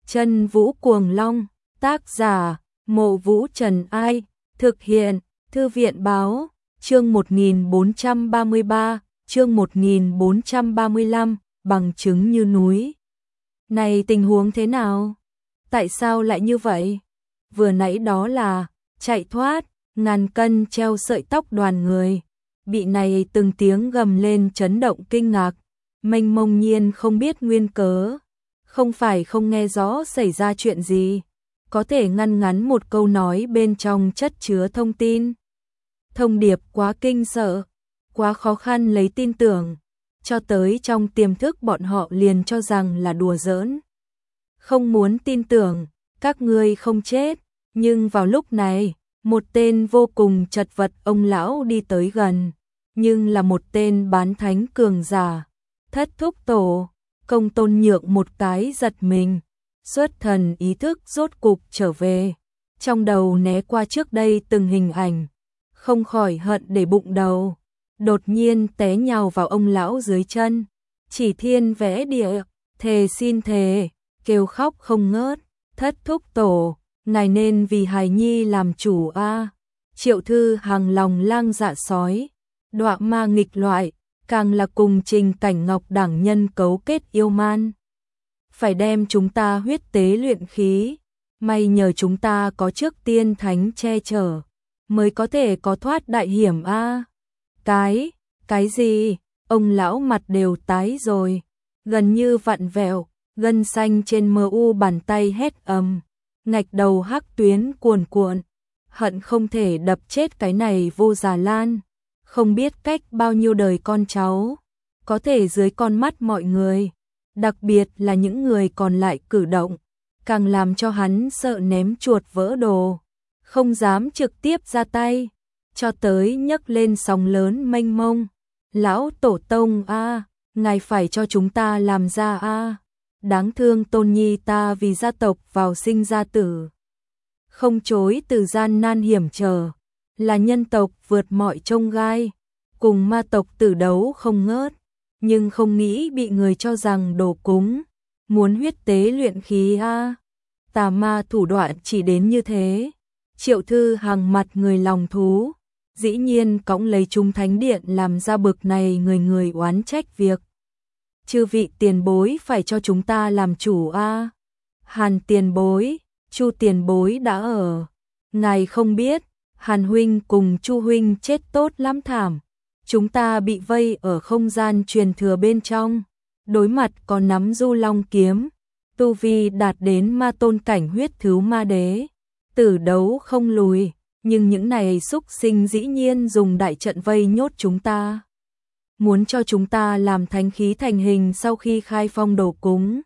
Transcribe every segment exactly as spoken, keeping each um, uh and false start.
Chân Vũ Cuồng Long, tác giả, Mộ Vũ Trần Ai, thực hiện, Thư viện Báo, chương một nghìn bốn trăm ba mươi ba, chương một nghìn bốn trăm ba mươi lăm, bằng chứng như núi. Này tình huống thế nào? Tại sao lại như vậy? Vừa nãy đó là, chạy thoát, ngàn cân treo sợi tóc đoàn người. Bị này từng tiếng gầm lên chấn động kinh ngạc, mênh mông nhiên không biết nguyên cớ. Không phải không nghe rõ xảy ra chuyện gì, có thể ngăn ngắn một câu nói bên trong chất chứa thông tin. Thông điệp quá kinh sợ, quá khó khăn lấy tin tưởng, cho tới trong tiềm thức bọn họ liền cho rằng là đùa giỡn. Không muốn tin tưởng, các ngươi không chết, nhưng vào lúc này, một tên vô cùng chật vật ông lão đi tới gần, nhưng là một tên bán thánh cường giả. Thất thúc tổ, Công Tôn Nhượng một cái giật mình, xuất thần ý thức rốt cục trở về, trong đầu né qua trước đây từng hình ảnh, không khỏi hận để bụng đầu, đột nhiên té nhào vào ông lão dưới chân, chỉ thiên vẽ địa, thề xin thề, kêu khóc không ngớt, thất thúc tổ, ngài nên vì hài nhi làm chủ a. Triệu Thư Hằng lòng lang dạ sói, đọa ma nghịch loại, càng là cùng Trình Cảnh Ngọc đảng nhân cấu kết yêu man. Phải đem chúng ta huyết tế luyện khí, may nhờ chúng ta có trước tiên thánh che chở, mới có thể có thoát đại hiểm a. À, cái, cái gì? Ông lão mặt đều tái rồi, gần như vặn vẹo, gân xanh trên mờ u bàn tay hét ầm, ngạch đầu hắc tuyến cuồn cuộn, hận không thể đập chết cái này vô già lan. Không biết cách bao nhiêu đời con cháu, có thể dưới con mắt mọi người, đặc biệt là những người còn lại cử động, càng làm cho hắn sợ ném chuột vỡ đồ, không dám trực tiếp ra tay, cho tới nhấc lên sóng lớn mênh mông. Lão tổ tông a, ngài phải cho chúng ta làm ra a. Đáng thương Tôn Nhi ta vì gia tộc vào sinh ra tử, không chối từ gian nan hiểm trở. Là nhân tộc vượt mọi chông gai, cùng ma tộc tử đấu không ngớt, nhưng không nghĩ bị người cho rằng đồ cúng, muốn huyết tế luyện khí a. À. Tà ma thủ đoạn chỉ đến như thế. Triệu Thư Hằng mặt người lòng thú, dĩ nhiên cõng lấy chúng thánh điện làm ra bực này người người oán trách việc. Chư vị tiền bối phải cho chúng ta làm chủ a. À. Hàn tiền bối, Chu tiền bối đã ở, ngài không biết. Hàn huynh cùng Chu huynh chết tốt lắm thảm, chúng ta bị vây ở không gian truyền thừa bên trong, đối mặt còn nắm Du Long kiếm, tu vi đạt đến ma tôn cảnh huyết thứ ma đế, tử đấu không lùi, nhưng những này xúc sinh dĩ nhiên dùng đại trận vây nhốt chúng ta, muốn cho chúng ta làm thánh khí thành hình sau khi khai phong đồ cúng.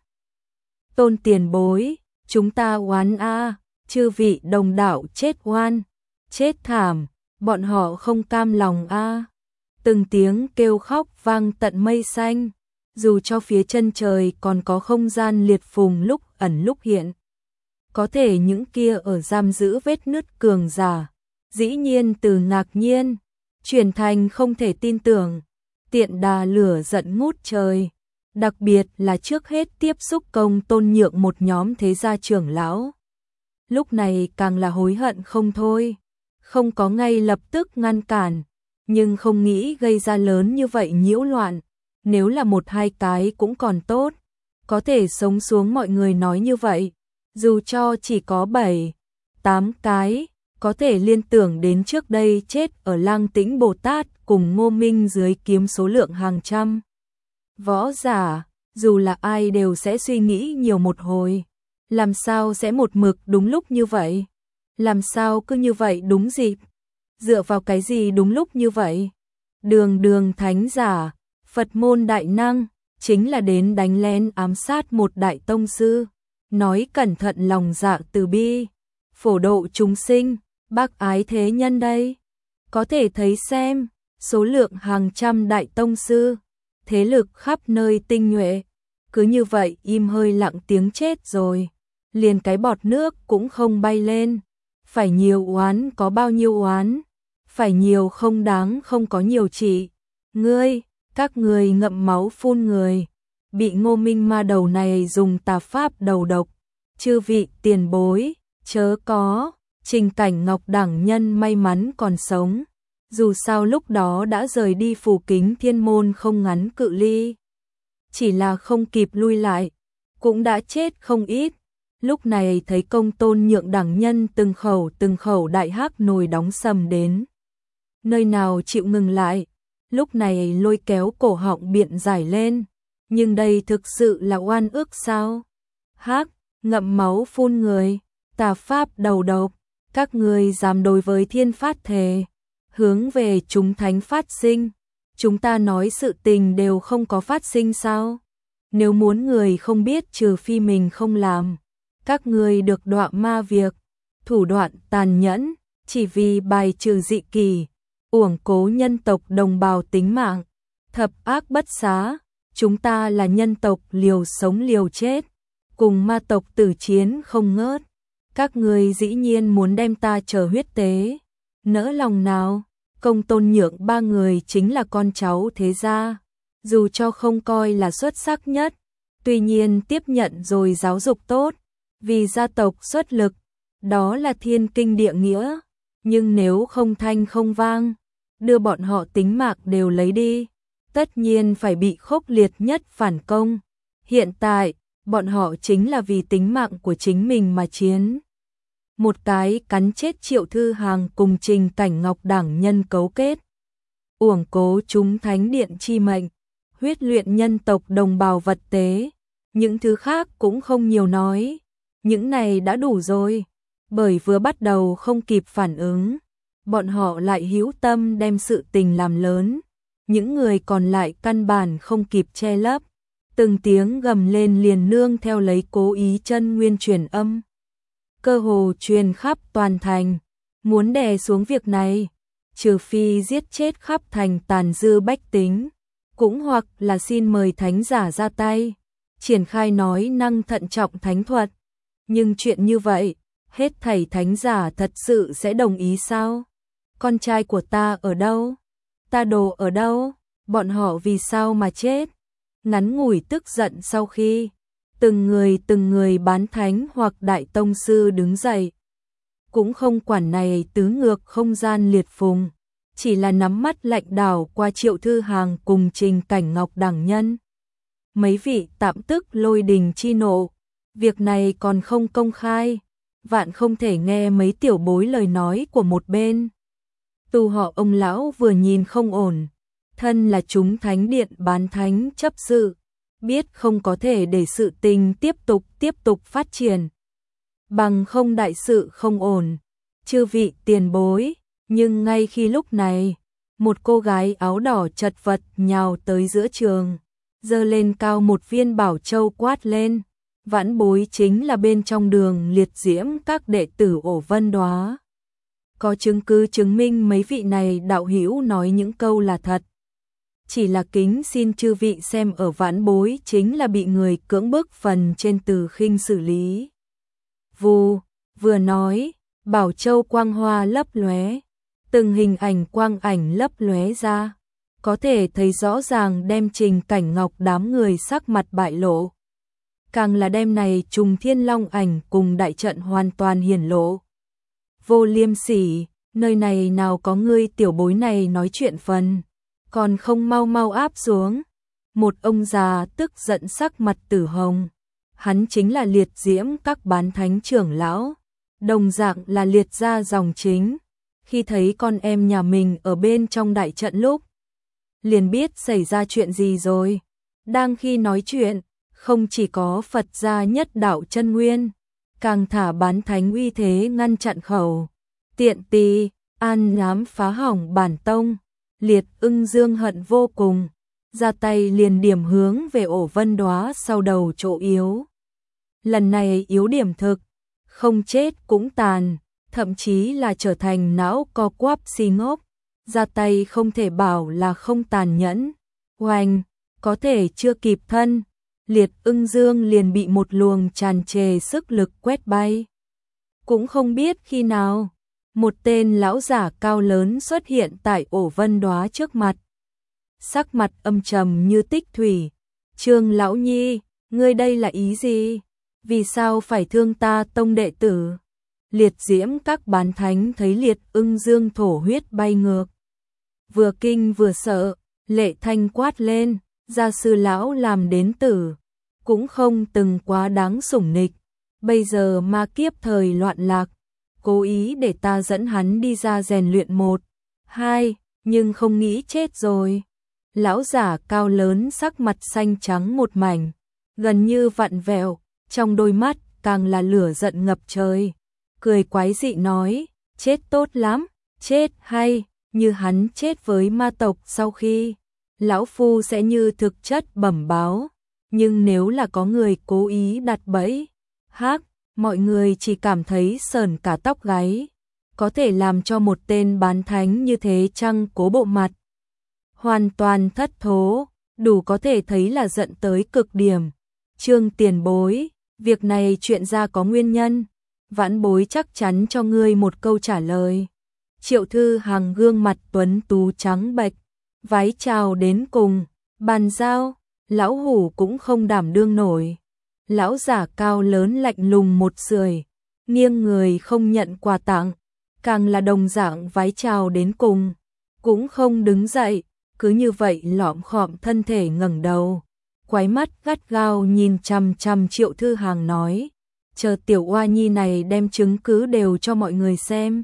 Tôn tiền bối, chúng ta oán a, chư vị đồng đạo chết oan. Chết thảm, bọn họ không cam lòng a. À. Từng tiếng kêu khóc vang tận mây xanh, dù cho phía chân trời còn có không gian liệt phùng lúc ẩn lúc hiện. Có thể những kia ở giam giữ vết nứt cường giả, dĩ nhiên từ ngạc nhiên, chuyển thành không thể tin tưởng, tiện đà lửa giận ngút trời. Đặc biệt là trước hết tiếp xúc Công Tôn Nhượng một nhóm thế gia trưởng lão. Lúc này càng là hối hận không thôi. Không có ngay lập tức ngăn cản, nhưng không nghĩ gây ra lớn như vậy nhiễu loạn, nếu là một hai cái cũng còn tốt, có thể sống xuống mọi người nói như vậy, dù cho chỉ có bảy, tám cái, có thể liên tưởng đến trước đây chết ở Lang Tĩnh Bồ Tát cùng Ngô Minh dưới kiếm số lượng hàng trăm. Võ giả, dù là ai đều sẽ suy nghĩ nhiều một hồi, làm sao sẽ một mực đúng lúc như vậy? Làm sao cứ như vậy đúng dịp? Dựa vào cái gì đúng lúc như vậy? Đường đường thánh giả, Phật môn đại năng, chính là đến đánh lén ám sát một đại tông sư. Nói cẩn thận lòng dạ từ bi, phổ độ chúng sinh, bác ái thế nhân đây. Có thể thấy xem, số lượng hàng trăm đại tông sư, thế lực khắp nơi tinh nhuệ. Cứ như vậy im hơi lặng tiếng chết rồi, liền cái bọt nước cũng không bay lên. Phải nhiều oán có bao nhiêu oán, phải nhiều không đáng không có nhiều trị. Ngươi, các người ngậm máu phun người, bị Ngô Minh ma đầu này dùng tà pháp đầu độc, Chư vị tiền bối, chớ có, Trình Cảnh Ngọc đẳng nhân may mắn còn sống. Dù sao lúc đó đã rời đi Phù Kính Thiên Môn không ngắn cự ly. Chỉ là không kịp lui lại, cũng đã chết không ít. Lúc này thấy Công Tôn Nhượng đẳng nhân từng khẩu từng khẩu đại hắc nồi đóng sầm đến. Nơi nào chịu ngừng lại, lúc này lôi kéo cổ họng biện giải lên. Nhưng đây thực sự là oan ức sao? Hắc, ngậm máu phun người, tà pháp đầu độc, các ngươi dám đối với thiên phát thề, hướng về chúng thánh phát sinh. Chúng ta nói sự tình đều không có phát sinh sao? Nếu muốn người không biết trừ phi mình không làm, các ngươi được đọa ma việc, thủ đoạn tàn nhẫn, chỉ vì bài trừ dị kỳ, uổng cố nhân tộc đồng bào tính mạng, thập ác bất xá. Chúng ta là nhân tộc liều sống liều chết, cùng ma tộc tử chiến không ngớt. Các ngươi dĩ nhiên muốn đem ta chờ huyết tế, nỡ lòng nào? Công Tôn Nhượng ba người chính là con cháu thế gia, dù cho không coi là xuất sắc nhất, tuy nhiên tiếp nhận rồi giáo dục tốt, vì gia tộc xuất lực, đó là thiên kinh địa nghĩa. Nhưng nếu không thanh không vang, đưa bọn họ tính mạng đều lấy đi, tất nhiên phải bị khốc liệt nhất phản công. Hiện tại, bọn họ chính là vì tính mạng của chính mình mà chiến. Một cái cắn chết Triệu Thư Hàng cùng Trình Cảnh Ngọc đẳng nhân cấu kết, uổng cố chúng thánh điện chi mệnh, huyết luyện nhân tộc đồng bào vật tế. Những thứ khác cũng không nhiều nói, những này đã đủ rồi. Bởi vừa bắt đầu không kịp phản ứng, bọn họ lại hữu tâm đem sự tình làm lớn. Những người còn lại căn bản không kịp che lấp, từng tiếng gầm lên liền nương theo lấy cố ý chân nguyên truyền âm, cơ hồ truyền khắp toàn thành. Muốn đè xuống việc này, trừ phi giết chết khắp thành tàn dư bách tính, cũng hoặc là xin mời thánh giả ra tay, triển khai nói năng thận trọng thánh thuật. Nhưng chuyện như vậy, hết thảy thánh giả thật sự sẽ đồng ý sao? Con trai của ta ở đâu? Ta đồ ở đâu? Bọn họ vì sao mà chết? Ngắn ngủi tức giận sau khi từng người từng người bán thánh hoặc đại tông sư đứng dậy, cũng không quản này tứ ngược không gian liệt phùng, chỉ là nắm mắt lạnh đảo qua Triệu Thư Hàng cùng Trình Cảnh Ngọc đẳng nhân. Mấy vị tạm tức lôi đình chi nộ, việc này còn không công khai, vạn không thể nghe mấy tiểu bối lời nói của một bên. Tu họ ông lão vừa nhìn không ổn, thân là chúng thánh điện bán thánh chấp sự, biết không có thể để sự tình tiếp tục tiếp tục phát triển, bằng không đại sự không ổn. Chư vị tiền bối, nhưng ngay khi lúc này, một cô gái áo đỏ chật vật nhào tới giữa trường, giơ lên cao một viên bảo châu quát lên, vãn bối chính là bên trong đường liệt diễm các đệ tử Ổ Vân Đóa. Có chứng cứ chứng minh mấy vị này đạo hữu nói những câu là thật. Chỉ là kính xin chư vị xem ở vãn bối chính là bị người cưỡng bức phần trên từ khinh xử lý. Vù, vừa nói, bảo châu quang hoa lấp lóe, từng hình ảnh quang ảnh lấp lóe ra, có thể thấy rõ ràng đem Trình Cảnh Ngọc đám người sắc mặt bại lộ. Càng là đem này trùng thiên long ảnh cùng đại trận hoàn toàn hiển lộ. Vô liêm sỉ, nơi này nào có ngươi tiểu bối này nói chuyện phần, còn không mau mau áp xuống. Một ông già tức giận sắc mặt tử hồng, hắn chính là liệt diễm các bán thánh trưởng lão, đồng dạng là liệt gia dòng chính. Khi thấy con em nhà mình ở bên trong đại trận lúc, liền biết xảy ra chuyện gì rồi. Đang khi nói chuyện, không chỉ có Phật gia nhất đạo chân nguyên, càng thả bán thánh uy thế ngăn chặn khẩu. Tiện tì, an nhám phá hỏng bản tông, Liệt Ưng dương hận vô cùng, ra tay liền điểm hướng về Ổ Vân Đóa sau đầu chỗ yếu. Lần này yếu điểm thực, không chết cũng tàn, thậm chí là trở thành não co quắp si ngốc, ra tay không thể bảo là không tàn nhẫn. Oanh, có thể chưa kịp thân, Liệt Ưng dương liền bị một luồng tràn trề sức lực quét bay. Cũng không biết khi nào, một tên lão giả cao lớn xuất hiện tại Ổ Vân Đóa trước mặt. Sắc mặt âm trầm như tích thủy. Trương lão nhi, ngươi đây là ý gì? Vì sao phải thương ta tông đệ tử? Liệt diễm các bán thánh thấy liệt ưng dương thổ huyết bay ngược. Vừa kinh vừa sợ, lệ thanh quát lên, gia sư lão làm đến tử, cũng không từng quá đáng sủng nịch. Bây giờ ma kiếp thời loạn lạc, cố ý để ta dẫn hắn đi ra rèn luyện một, hai, nhưng không nghĩ chết rồi. Lão giả cao lớn sắc mặt xanh trắng một mảnh, gần như vặn vẹo, trong đôi mắt càng là lửa giận ngập trời. Cười quái dị nói, chết tốt lắm, chết hay, như hắn chết với ma tộc sau khi, lão phu sẽ như thực chất bẩm báo. Nhưng nếu là có người cố ý đặt bẫy, hắc, mọi người chỉ cảm thấy sởn cả tóc gáy. Có thể làm cho một tên bán thánh như thế chăng cố bộ mặt hoàn toàn thất thố, đủ có thể thấy là giận tới cực điểm. Trương tiền bối, việc này chuyện ra có nguyên nhân, vãn bối chắc chắn cho ngươi một câu trả lời. Triệu Thư Hằng gương mặt tuấn tú trắng bệch, vái chào đến cùng, bàn giao, lão hủ cũng không đảm đương nổi. Lão giả cao lớn lạnh lùng một sưởi, nghiêng người không nhận quà tặng, càng là đồng dạng vái chào đến cùng, cũng không đứng dậy, cứ như vậy lõm khọm thân thể ngẩng đầu, quái mắt gắt gao nhìn chằm chằm Triệu Thư Hằng nói, chờ tiểu oa nhi này đem chứng cứ đều cho mọi người xem.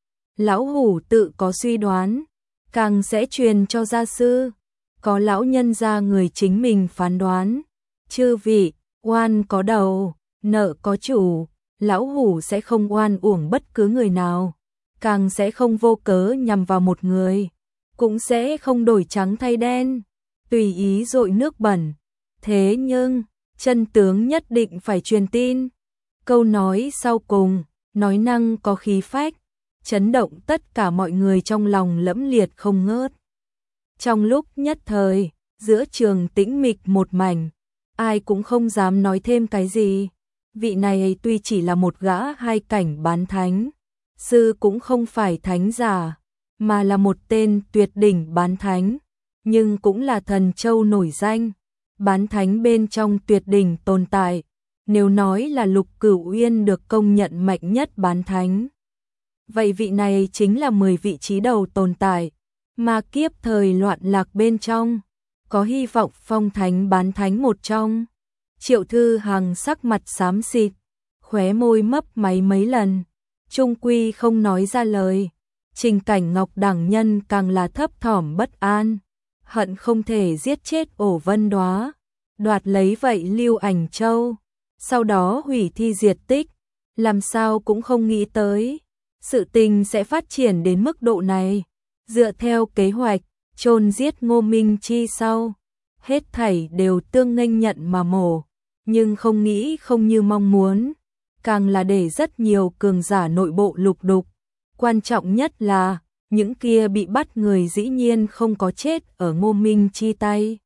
Lão hủ tự có suy đoán, càng sẽ truyền cho gia sư, có lão nhân gia người chính mình phán đoán. Chư vị, oan có đầu, nợ có chủ, lão hủ sẽ không oan uổng bất cứ người nào, càng sẽ không vô cớ nhằm vào một người, cũng sẽ không đổi trắng thay đen, tùy ý dội nước bẩn. Thế nhưng, chân tướng nhất định phải truyền tin. Câu nói sau cùng, nói năng có khí phách, chấn động tất cả mọi người trong lòng lẫm liệt không ngớt. Trong lúc nhất thời, giữa trường tĩnh mịch một mảnh, ai cũng không dám nói thêm cái gì. Vị này tuy chỉ là một gã hai cảnh bán thánh, sư cũng không phải thánh giả, mà là một tên tuyệt đỉnh bán thánh, nhưng cũng là thần châu nổi danh, bán thánh bên trong tuyệt đỉnh tồn tại. Nếu nói là Lục Cửu Uyên được công nhận mạnh nhất bán thánh, vậy vị này chính là mười vị trí đầu tồn tại, mà kiếp thời loạn lạc bên trong, có hy vọng phong thánh bán thánh một trong. Triệu Thư Hằng sắc mặt xám xịt, khóe môi mấp máy mấy lần, trung quy không nói ra lời. Trình Cảnh Ngọc đẳng nhân càng là thấp thỏm bất an, hận không thể giết chết Ổ Vân Đóa, đoạt lấy vậy Lưu Ảnh Châu, sau đó hủy thi diệt tích. Làm sao cũng không nghĩ tới, sự tình sẽ phát triển đến mức độ này. Dựa theo kế hoạch, chôn giết Ngô Minh Chi sau, hết thảy đều tương nghênh nhận mà mổ, nhưng không nghĩ không như mong muốn, càng là để rất nhiều cường giả nội bộ lục đục. Quan trọng nhất là, những kia bị bắt người dĩ nhiên không có chết ở Ngô Minh Chi tay,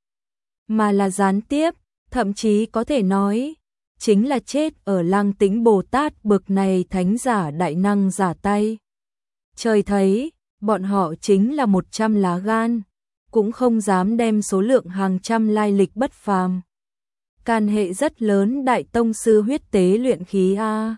mà là gián tiếp, thậm chí có thể nói, chính là chết ở Lăng Tĩnh Bồ Tát bực này thánh giả đại năng giả tay. Trời thấy, bọn họ chính là một trăm lá gan, cũng không dám đem số lượng hàng trăm lai lịch bất phàm. Can hệ rất lớn đại tông sư huyết tế luyện khí A.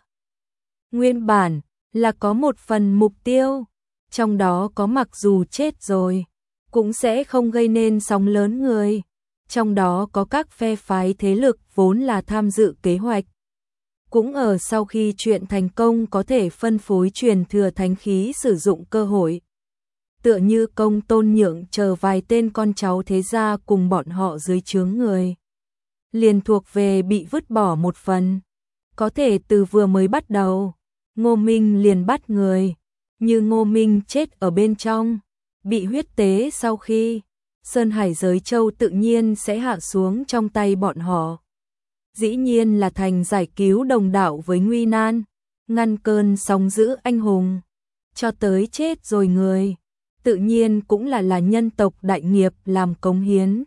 Nguyên bản là có một phần mục tiêu, trong đó có mặc dù chết rồi, cũng sẽ không gây nên sóng lớn người. Trong đó có các phe phái thế lực vốn là tham dự kế hoạch. Cũng ở sau khi chuyện thành công có thể phân phối truyền thừa thánh khí sử dụng cơ hội. Tựa như Công Tôn Nhượng chờ vài tên con cháu thế gia cùng bọn họ dưới trướng người, liền thuộc về bị vứt bỏ một phần. Có thể từ vừa mới bắt đầu, Ngô Minh liền bắt người, như Ngô Minh chết ở bên trong, bị huyết tế sau khi, Sơn Hải giới châu tự nhiên sẽ hạ xuống trong tay bọn họ. Dĩ nhiên là thành giải cứu đồng đạo với nguy nan, ngăn cơn sóng dữ anh hùng, cho tới chết rồi người, tự nhiên cũng là là nhân tộc đại nghiệp làm cống hiến.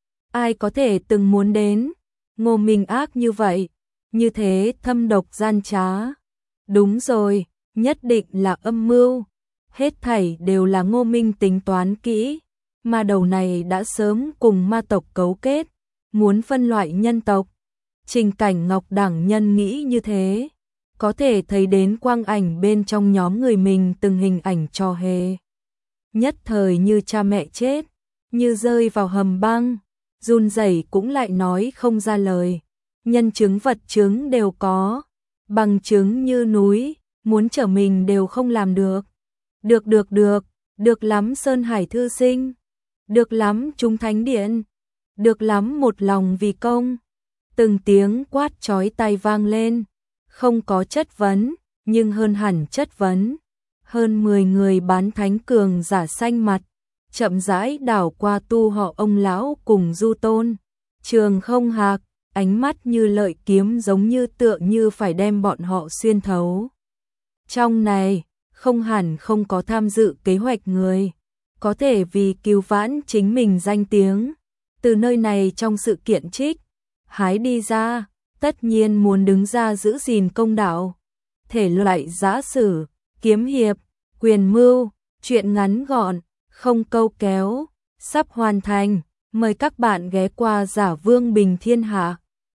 Ai có thể từng muốn đến, Ngô Minh ác như vậy, như thế thâm độc gian trá. Đúng rồi, nhất định là âm mưu, hết thảy đều là Ngô Minh tính toán kỹ, mà đầu này đã sớm cùng ma tộc cấu kết, muốn phân loại nhân tộc. Trình Cảnh Ngọc đẳng nhân nghĩ như thế, có thể thấy đến quang ảnh bên trong nhóm người mình từng hình ảnh trò hề. Nhất thời như cha mẹ chết, như rơi vào hầm băng, run rẩy cũng lại nói không ra lời. Nhân chứng vật chứng đều có, bằng chứng như núi, muốn trở mình đều không làm được. Được được được, được lắm Sơn Hải thư sinh, được lắm chúng thánh điện, được lắm một lòng vì công. Từng tiếng quát chói tai vang lên, không có chất vấn, nhưng hơn hẳn chất vấn. Hơn mười người bán thánh cường giả xanh mặt, chậm rãi đảo qua tu họ ông lão cùng Du Tôn. Trường Không Hạc, ánh mắt như lợi kiếm giống như tựa như phải đem bọn họ xuyên thấu. Trong này, không hẳn không có tham dự kế hoạch người, có thể vì cứu vãn chính mình danh tiếng, từ nơi này trong sự kiện trích hái đi ra, tất nhiên muốn đứng ra giữ gìn công đạo. Thể loại giã sử, kiếm hiệp, quyền mưu, truyện ngắn gọn, không câu kéo, sắp hoàn thành. Mời các bạn ghé qua Giả Vương Bình Thiên Hạ.